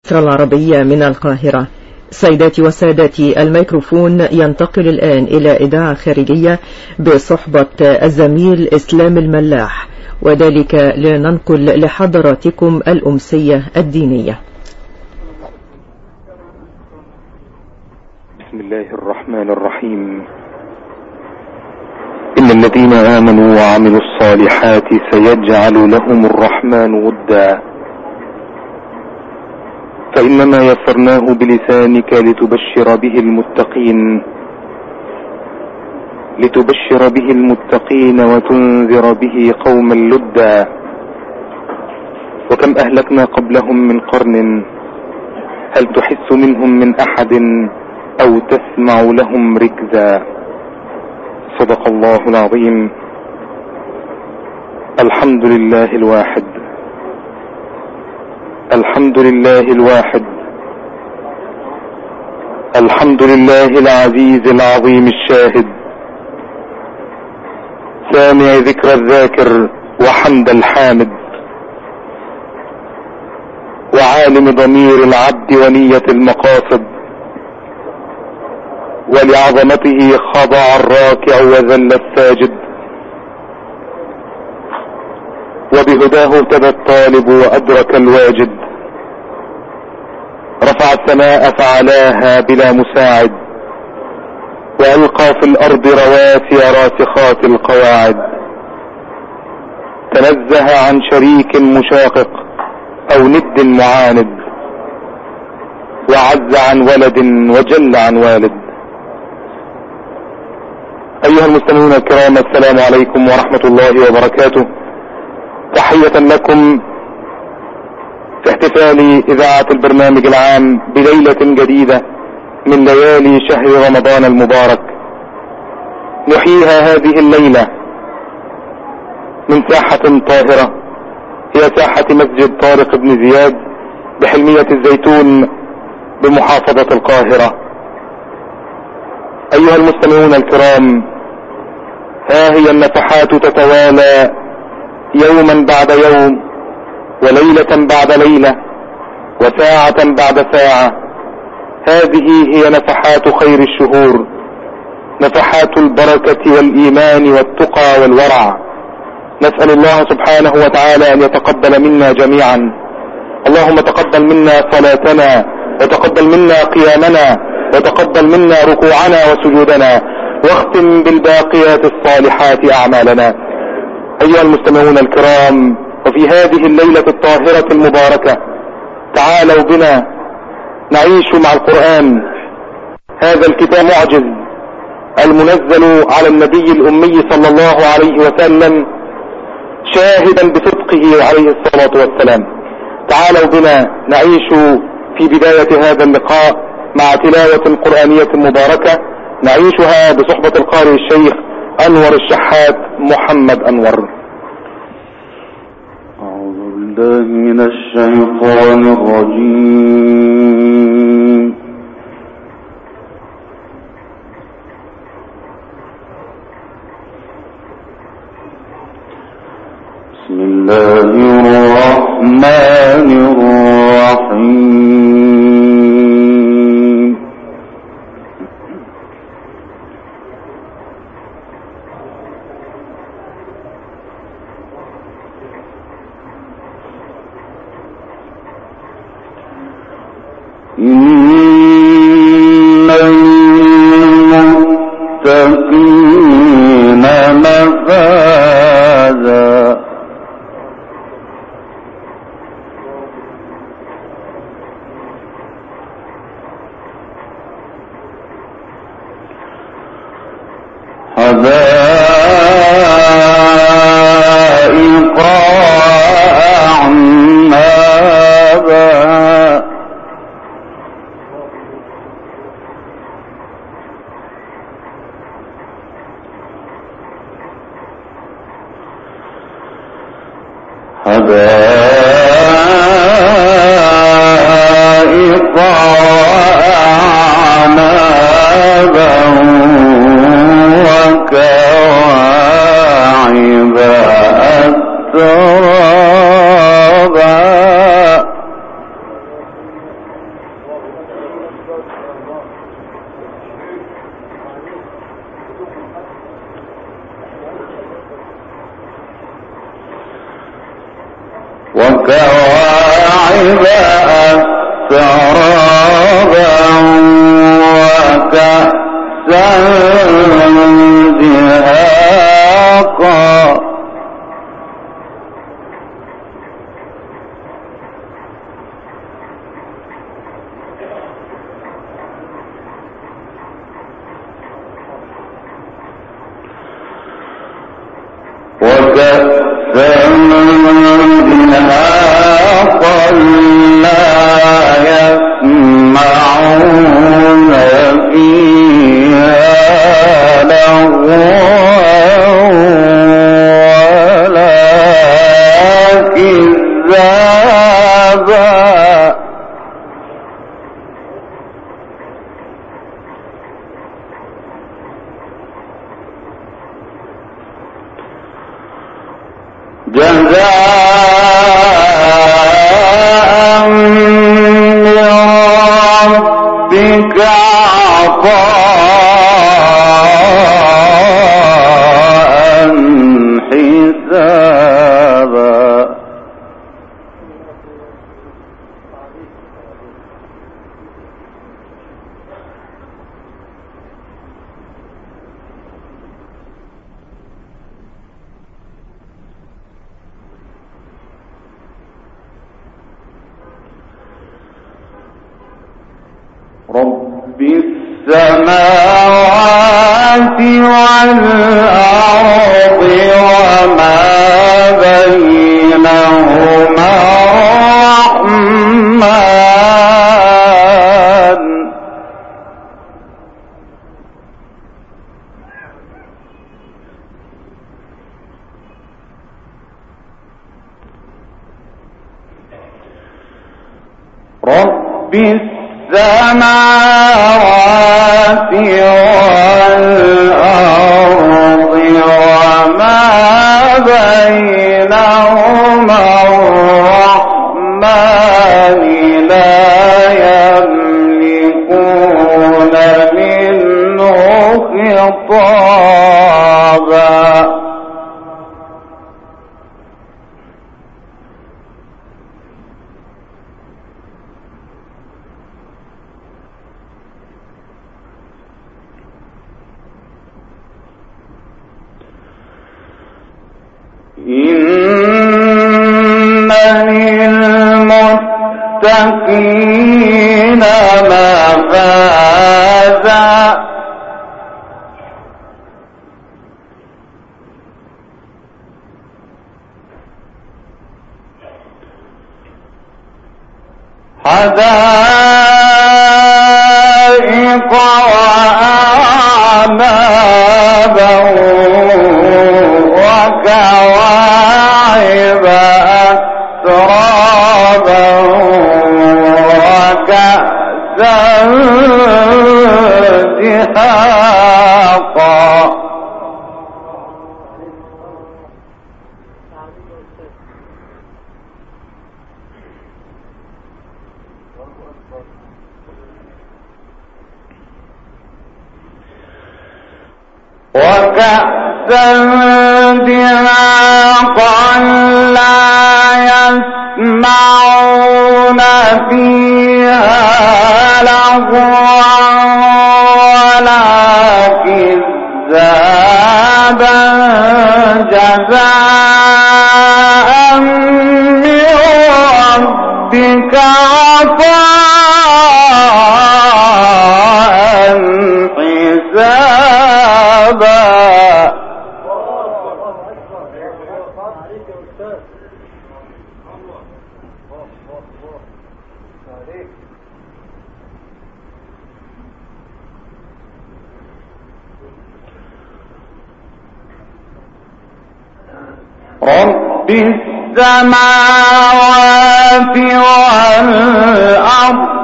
العربية من القاهرة. سيداتي وسادتي، الميكروفون ينتقل الآن إلى إذاعة خارجية بصحبة الزميل إسلام الملاح، وذلك لننقل لحضراتكم الأمسية الدينية. بسم الله الرحمن الرحيم. إن الذين آمنوا وعملوا الصالحات سيجعل لهم الرحمن ودا، فإنما يسرناه بلسانك لتبشر به المتقين وتنذر به قوما لدا. وكم أهلكنا قبلهم من قرن هل تحس منهم من أحد أو تسمع لهم ركزا. صدق الله العظيم. الحمد لله الواحد، الحمد لله الواحد، الحمد لله العزيز العظيم الشاهد، سامع ذكر الذاكر وحمد الحامد، وعالم ضمير العبد ونية المقاصد، ولعظمته خضع الراكع وذل الساجد، وبهداه اهتدى الطالب وأدرك الواجد، رفع السماء فعلاها بلا مساعد، وألقى في الأرض رواسي راسخات القواعد، تنزه عن شريك مشاقق أو ند معاند، وعز عن ولد وجل عن والد. أيها المستمعون الكرام، السلام عليكم ورحمة الله وبركاته. تحية لكم في احتفال إذاعة البرنامج العام بليلة جديدة من ليالي شهر رمضان المبارك. نحييها هذه الليلة من ساحة طاهرة، هي ساحة مسجد طارق بن زياد بحلمية الزيتون بمحافظة القاهرة. أيها المستمعون الكرام، ها هي النفحات تتوالى يوما بعد يوم، وليلة بعد ليلة، وساعة بعد ساعة. هذه هي نفحات خير الشهور، نفحات البركة والإيمان والتقى والورع. نسأل الله سبحانه وتعالى أن يتقبل منا جميعا. اللهم تقبل منا صلاتنا، وتقبل منا قيامنا، وتقبل منا ركوعنا وسجودنا، واختم بالباقيات الصالحات أعمالنا. أيها المستمعون الكرام، وفي هذه الليلة الطاهرة المباركة تعالوا بنا نعيش مع القرآن، هذا الكتاب معجز المنزل على النبي الأمي صلى الله عليه وسلم، شاهدا بصدقه عليه الصلاة والسلام. تعالوا بنا نعيش في بداية هذا اللقاء مع تلاوة قرآنية مباركة نعيشها بصحبة القارئ الشيخ أنور الشحات محمد أنور. أعوذ بالله من الشيطان الرجيم. بسم الله الرحمن الرحيم. إن المتقين مفازا حدائق أعنابا وكواعب أترابا وكأسا دهاقا لا يسمعون فيها لغوا ولا كذابا جزاء من ربك عطاء حسابا رب السماوات والأرض وما بينهما الرحمن رب السماوات والأرض وما بينهما الرحمن لا يملكون منه خطابا إن للمتقين مفازا حدائق وأعنابا وكواعب أترابا وكأسا دهاقا وكأسا دهاقا لا يسمعون فيها لغوا ولا كذابا جزاء من ربك عطاء حسابا رب السماوات والأرض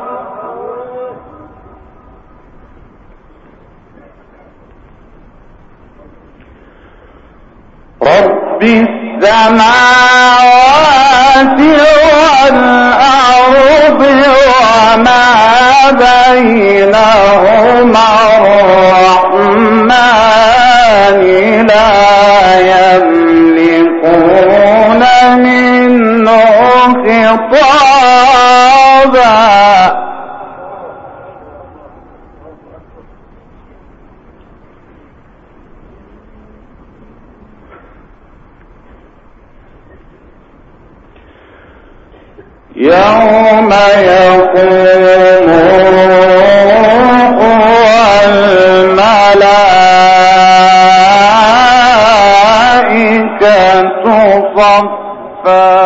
رب السماوات والأرض وما بينهما الرحمن لا يملكون منه خطابا يوم يقوم والملائكة صفا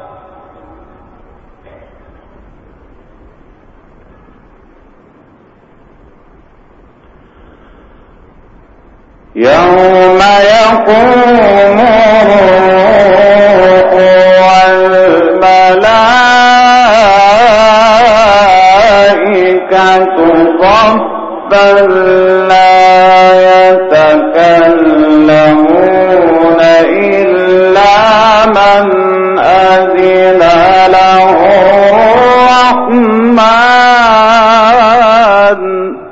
يوم يقوم والملائكة صفا لا يتكلمون إلا من أذن له الرحمن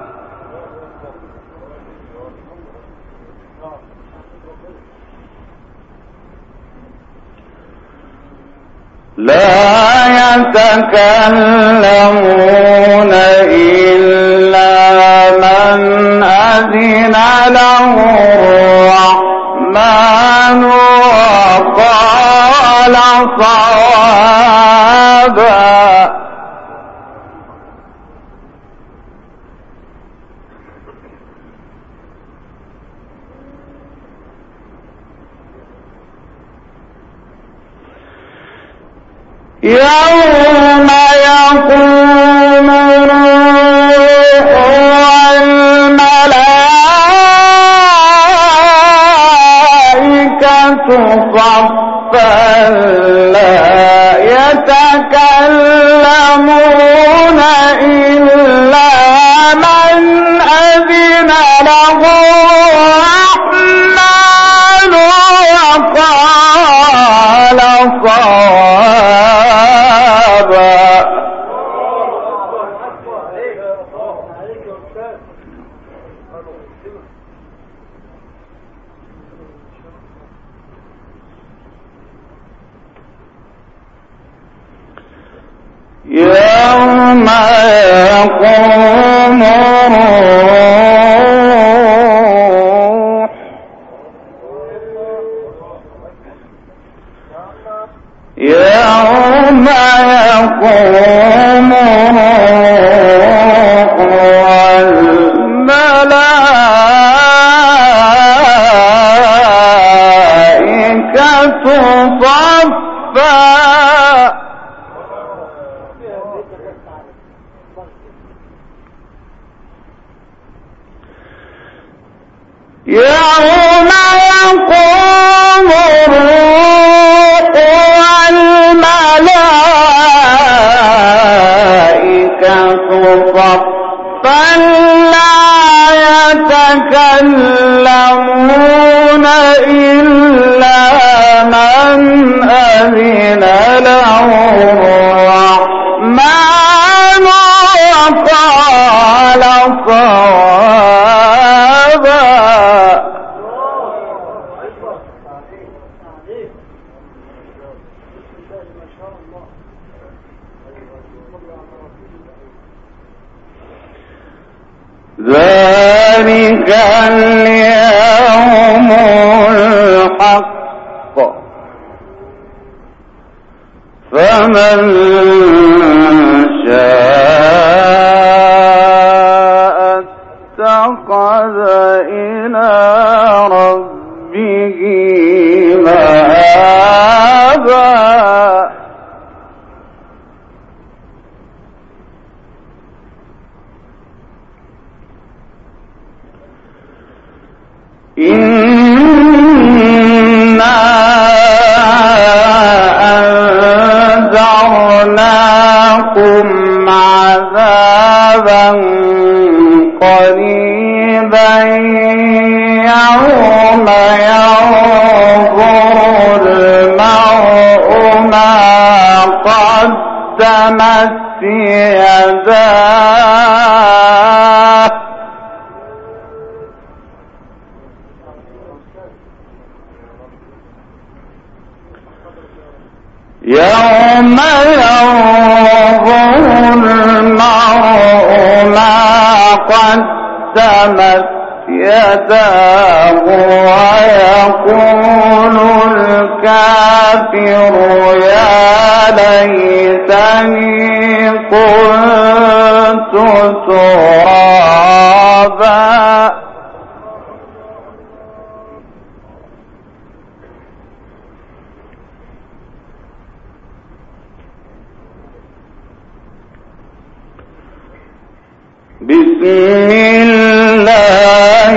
لا يتكلمون إلا من أذن له الرحمن وقال صوابا يوم يقوم الروح والملائكة صفا لا يتكلمون إلا من أذن له الرحمن وقال صوابا يوم يقوم الروح يوم يقوم الروح والملائكة صفا يوم يقوم الروح والملائكة صفا لا يتكلمون إلا من أذن له الرحمن وقال صوابا ذلك اليوم الحق فمن شاء اتخذ إلى ربه مآبا إنا أنذرناكم عذابا قريبا يوم ينظر المرء ما قدمت يداه يوم ينظر المرء ما قدمت يداه ويقول الكافر يا ليتني كنت ترابا. بسم الله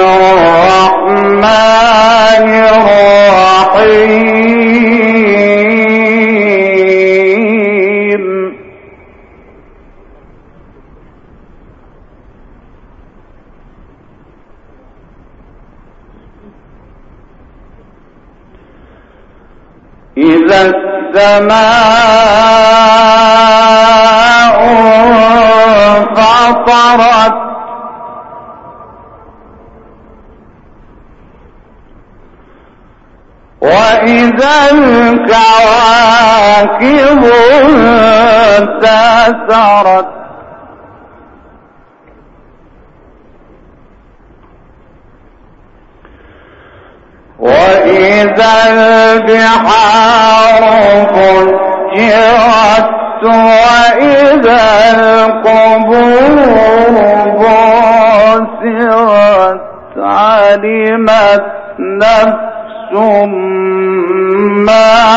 الرحمن الرحيم. إذا السماء انفطرت وإذا الكواكب انتثرت وإذا البحار فجرت وإذا القبور بعثرت علمت نفس ما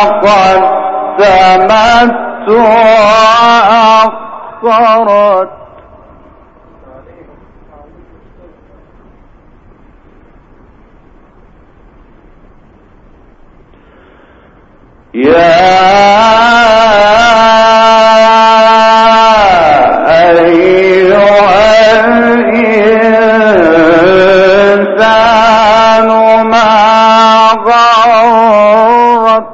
قدمت وأخرت. يا أيها الإنسان ما غرك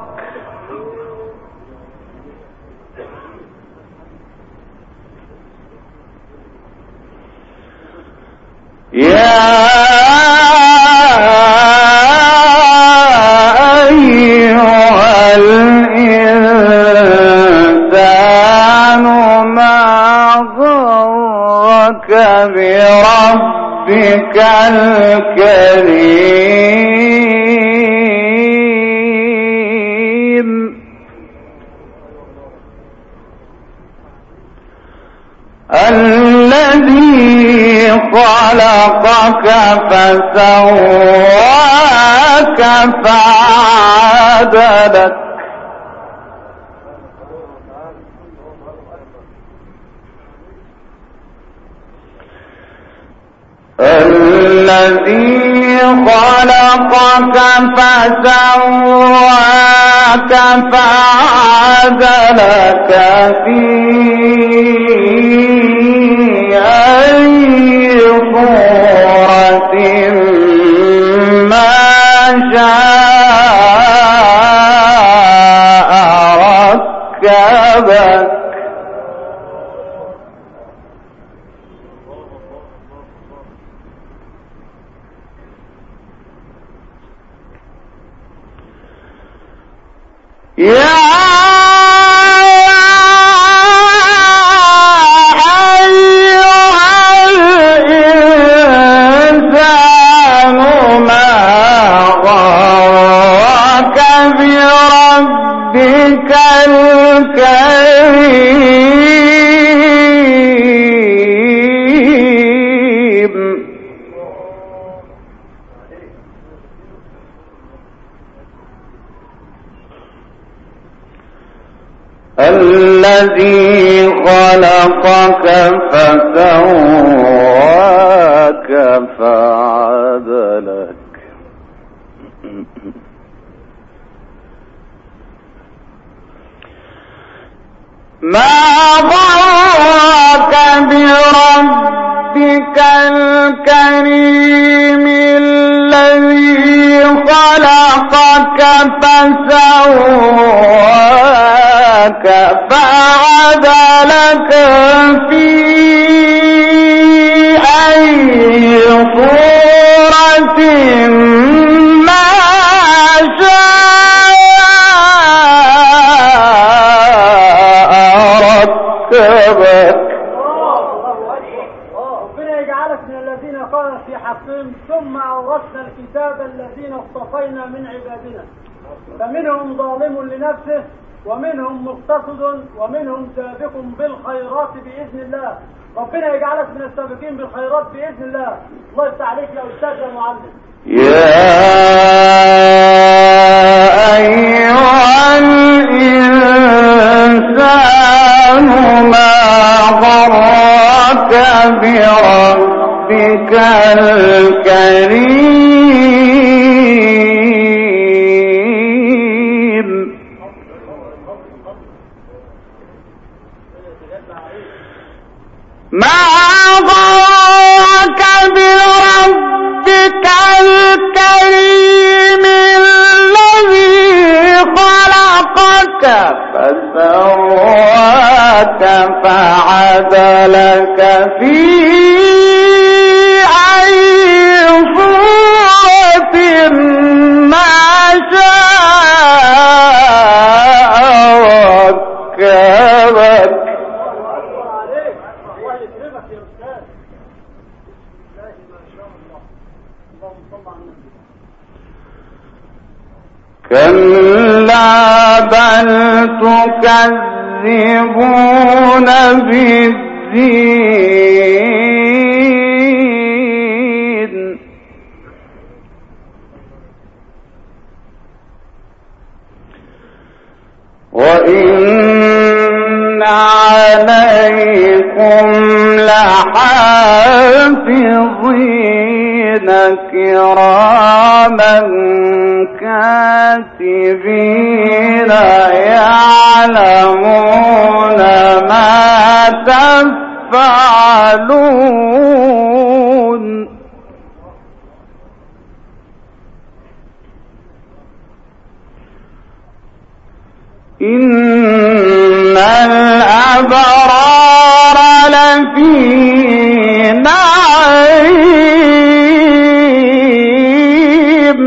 بربك الكريم الذي خلقك فسواك فعدلك الذي خلقك فسواك فعدلك في أي صورة ما شاء ركبك يا أيها الإنسان ما غرك بربك الكريم الذي خلقك فسواك فعدلك ما غرك بربك الكريم الذي خلقك فسواك فعدلك في أي صورة ما شاء ركبك. ربنا يجعلك من الذين قال في حقهم ثم أورثنا الكتاب الذين اصطفينا من عبادنا فمنهم ظالم لنفسه ومنهم مقتصد ومنهم سابق بالخيرات بإذن الله. ربنا يجعلك من السابقين بالخيرات بإذن الله. الله يفتح عليك يا أستاذ يا معلم. يا أيها الإنسان ما غرك بربك الكريم. ما غرك بربك الكريم الذي خلقك فسواك فعدلك في أي صورة ما شاء ركبك. كلا بل تكذبون بالدين وإن عليكم لحافظين كراما كاتبين يعلمون ما تفعلون. إن الأبرار لفي نعيم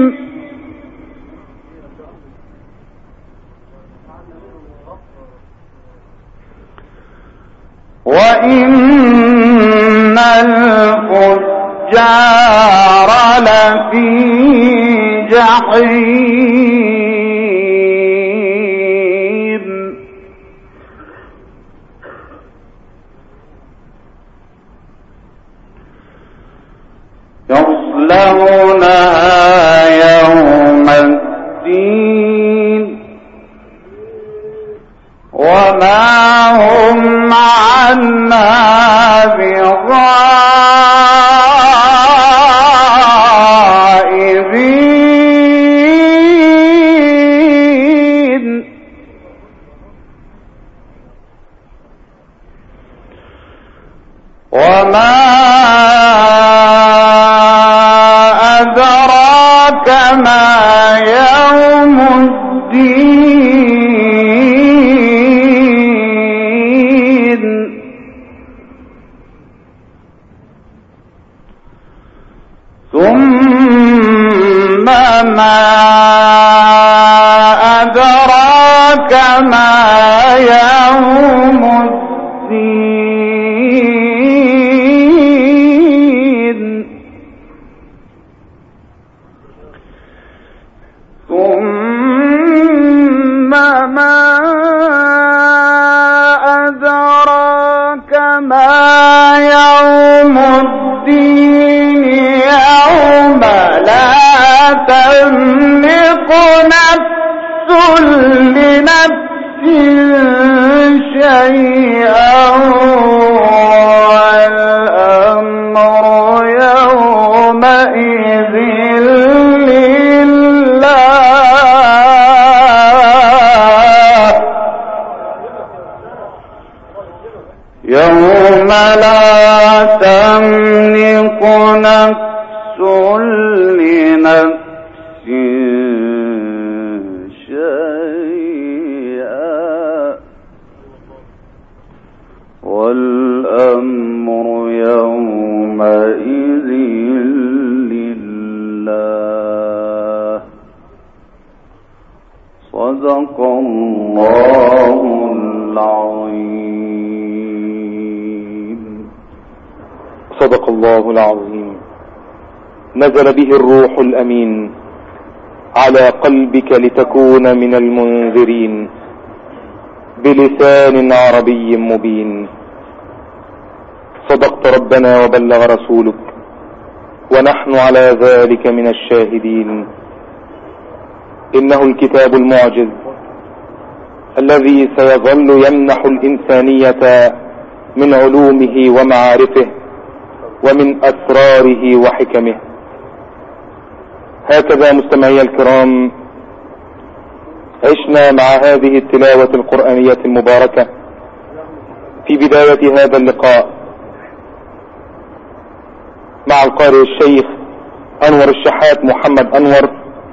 وإن الفجار لفي جحيم. يصلونها يوم الدين وما هم عنها بغائبين. وما أدراك ما يوم الدين. ثم ما أدراك ما يوم الدين. ثم ما أدراك ما يوم الدين. يوم لا تملك نفس لنفس شيئا والأمر يومئذ لله. يوم لا تملك نفس لنفس شيئا والأمر يومئذ لله. صدق الله العظيم. صدق الله العظيم. نزل به الروح الأمين على قلبك لتكون من المنذرين بلسان عربي مبين. صدقت ربنا وبلغ رسولك ونحن على ذلك من الشاهدين. إنه الكتاب المعجز الذي سيظل يمنح الإنسانية من علومه ومعارفه ومن أسراره وحكمه. هكذا مستمعي الكرام عشنا مع هذه التلاوة القرآنية المباركة في بداية هذا اللقاء مع القارئ الشيخ أنور الشحات محمد أنور،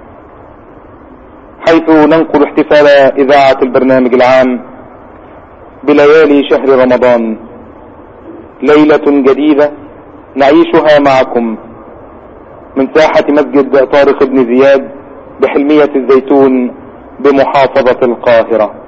حيث ننقل احتفال إذاعة البرنامج العام بليالي شهر رمضان، ليلة جديدة نعيشها معكم من ساحة مسجد طارق بن زياد بحلمية الزيتون بمحافظة القاهرة.